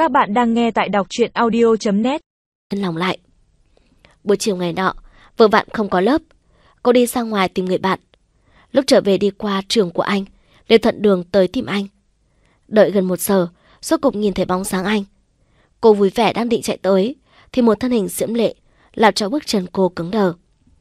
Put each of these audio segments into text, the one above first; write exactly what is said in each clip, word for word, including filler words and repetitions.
Các bạn đang nghe tại đọc truyện audio chấm net. Nhân lòng lại. Buổi chiều ngày nọ, vừa vặn không có lớp, cô đi ra ngoài tìm người bạn. Lúc trở về đi qua trường của anh, liền thuận đường tới tìm anh. Đợi gần một giờ, rốt cục nhìn thấy bóng dáng anh. Cô vui vẻ đang định chạy tới, thì một thân hình diễm lệ làm cho bước chân cô cứng đờ.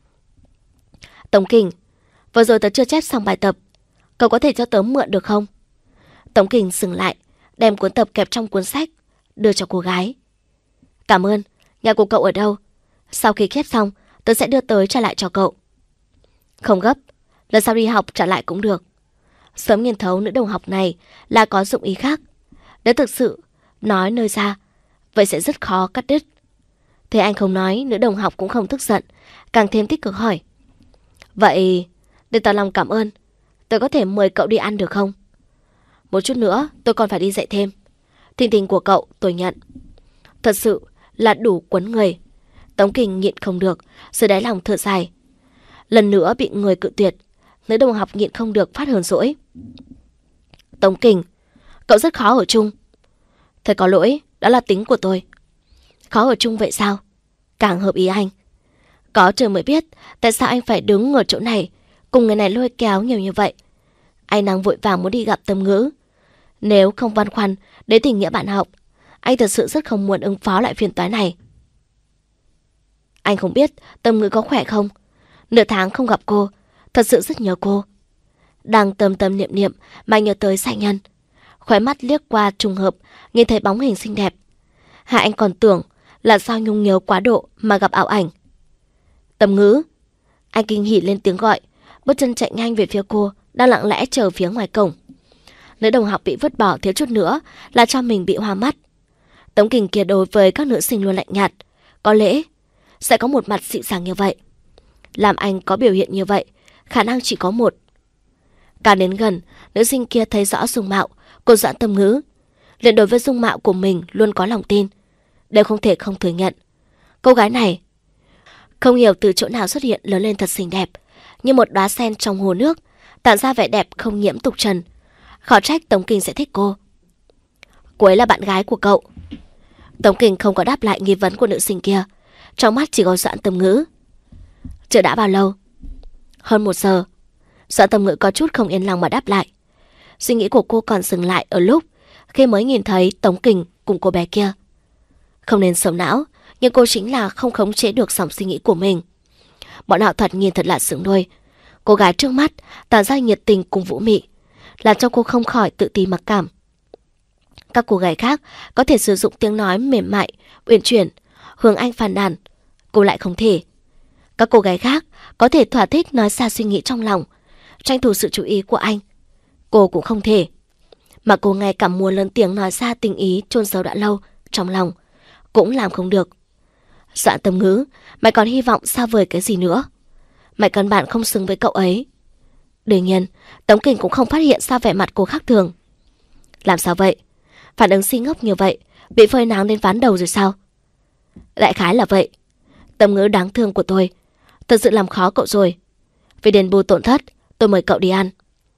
Tống Kình, vừa rồi tớ chưa chép xong bài tập, cậu có thể cho tớ mượn được không? Tống Kình dừng lại, đem cuốn tập kẹp trong cuốn sách, đưa cho cô gái. Cảm ơn, nhà của cậu ở đâu? Sau khi chép xong, tớ sẽ đưa tới trả lại cho cậu. Không gấp, lần sau đi học trả lại cũng được. Sớm nghiên thấu nữ đồng học này là có dụng ý khác. Nếu thực sự nói nơi ra, vậy sẽ rất khó cắt đứt. Thế anh không nói, nữ đồng học cũng không tức giận, càng thêm tích cực hỏi. Vậy, để tỏ lòng cảm ơn, tớ có thể mời cậu đi ăn được không? Một chút nữa, tôi còn phải đi dạy thêm. Tình tình của cậu tôi nhận. Thật sự là đủ quấn người. Tống Kình nhịn không được, dưới đáy lòng thở dài. Lần nữa bị người cự tuyệt, nữ đồng học nhịn không được phát hờn dỗi. Tống Kình, cậu rất khó ở chung. Thật có lỗi, đó là tính của tôi. Khó ở chung vậy sao? Càng hợp ý anh. Có trời mới biết tại sao anh phải đứng ở chỗ này cùng người này lôi kéo nhiều như vậy. Anh đang vội vàng muốn đi gặp Tâm Ngữ. Nếu không băn khoăn đến tình nghĩa bạn học, anh thật sự rất không muốn ứng phó lại phiền toái này. Anh không biết Tâm Ngữ có khỏe không? Nửa tháng không gặp cô, thật sự rất nhớ cô. Đang tâm tâm niệm niệm mà nhớ tới Sải Nhân. Khóe mắt liếc qua trùng hợp, nhìn thấy bóng hình xinh đẹp. Hai anh còn tưởng là do nhung nhớ quá độ mà gặp ảo ảnh. Tâm Ngữ. Anh kinh hỉ lên tiếng gọi, bước chân chạy nhanh về phía cô, đang lặng lẽ chờ phía ngoài cổng. Nữ đồng học bị vứt bỏ thiếu chút nữa là cho mình bị hoa mắt. Tống Kình kia đối với các nữ sinh luôn lạnh nhạt, có lẽ sẽ có một mặt dịu dàng như vậy. Làm anh có biểu hiện như vậy, khả năng chỉ có một. Càng đến gần, nữ sinh kia thấy rõ dung mạo của Doãn Tâm Ngữ, liền đối với dung mạo của mình luôn có lòng tin, đều không thể không thừa nhận. Cô gái này không hiểu từ chỗ nào xuất hiện lớn lên thật xinh đẹp, như một đóa sen trong hồ nước, tản ra vẻ đẹp không nhiễm tục trần. Khó trách Tống Kình sẽ thích cô. Cô ấy là bạn gái của cậu. Tống Kình không có đáp lại nghi vấn của nữ sinh kia, trong mắt chỉ có Doãn Tâm Ngữ. Chưa đã bao lâu? Hơn một giờ. Doãn Tâm Ngữ có chút không yên lòng mà đáp lại. Suy nghĩ của cô còn dừng lại ở lúc khi mới nhìn thấy Tống Kình cùng cô bé kia. Không nên sầu não, nhưng cô chính là không khống chế được dòng suy nghĩ của mình. Bọn họ thoạt nhìn thật là xứng đôi. Cô gái trước mắt tản ra nhiệt tình cùng vũ mị, làm cho cô không khỏi tự ti mặc cảm. Các cô gái khác có thể sử dụng tiếng nói mềm mại, uyển chuyển, hướng anh phàn nàn, cô lại không thể. Các cô gái khác có thể thỏa thích nói ra suy nghĩ trong lòng, tranh thủ sự chú ý của anh, cô cũng không thể. Mà cô ngay cả muốn lớn tiếng nói ra tình ý chôn giấu đã lâu trong lòng, cũng làm không được. Doãn Tâm Ngữ, mày còn hy vọng xa vời cái gì nữa? Mày căn bản không xứng với cậu ấy. Đương nhiên, Tống Kình cũng không phát hiện ra vẻ mặt cô khác thường. Làm sao vậy? Phản ứng si ngốc như vậy, bị phơi nắng đến ván đầu rồi sao? Đại khái là vậy. Tâm Ngữ đáng thương của tôi, thật sự làm khó cậu rồi. Vì đền bù tổn thất, tôi mời cậu đi ăn.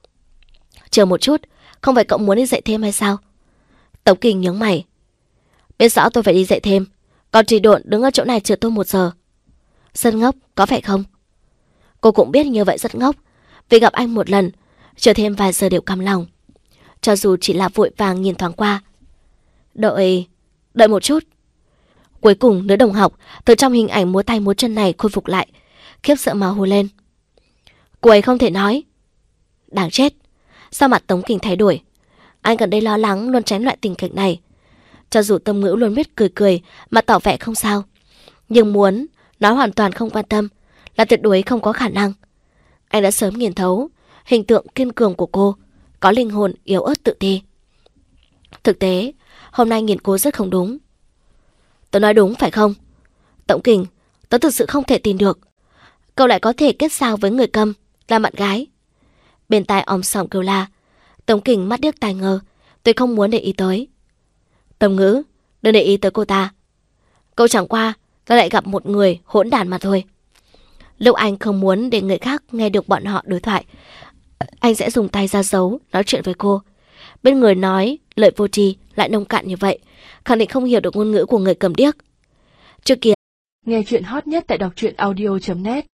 Chờ một chút, không phải cậu muốn đi dạy thêm hay sao? Tống Kình nhướng mày. Biết rõ tôi phải đi dạy thêm, còn trì độn đứng ở chỗ này chờ tôi một giờ. Rất ngốc, có phải không? Cô cũng biết như vậy rất ngốc, vì gặp anh một lần, chờ thêm vài giờ đều cam lòng. Cho dù chỉ là vội vàng nhìn thoáng qua. Đợi, đợi một chút. Cuối cùng nữ đồng học từ trong hình ảnh múa tay múa chân này khôi phục lại, khiếp sợ mà hô lên. Cô ấy không thể nói. Đáng chết. Sao mặt Tống Kình thay đổi? Anh gần đây lo lắng luôn tránh loại tình cảnh này. Cho dù Tâm Ngữ luôn biết cười cười mà tỏ vẻ không sao, nhưng muốn nói hoàn toàn không quan tâm là tuyệt đối không có khả năng. Anh đã sớm nhìn thấu hình tượng kiên cường của cô, có linh hồn yếu ớt tự ti. Thực tế, hôm nay nhìn cô rất không đúng. Tớ nói đúng phải không? Tống Kình, tớ thực sự không thể tin được cậu lại có thể kết giao với người câm, là bạn gái. Bên tai om sòm kêu la. Tống Kình mắt điếc tai ngơ, tôi không muốn để ý tới. Tâm Ngữ, đừng để ý tới cô ta. Cậu chẳng qua ta lại gặp một người hỗn đản mà thôi. Lúc anh không muốn để người khác nghe được bọn họ đối thoại, anh sẽ dùng tay ra giấu nói chuyện với cô. Bên người nói lời vô tri lại nông cạn như vậy, khẳng định không hiểu được ngôn ngữ của người cầm điếc. Trước kia, nghe chuyện hot nhất tại đọc truyện audio chấm net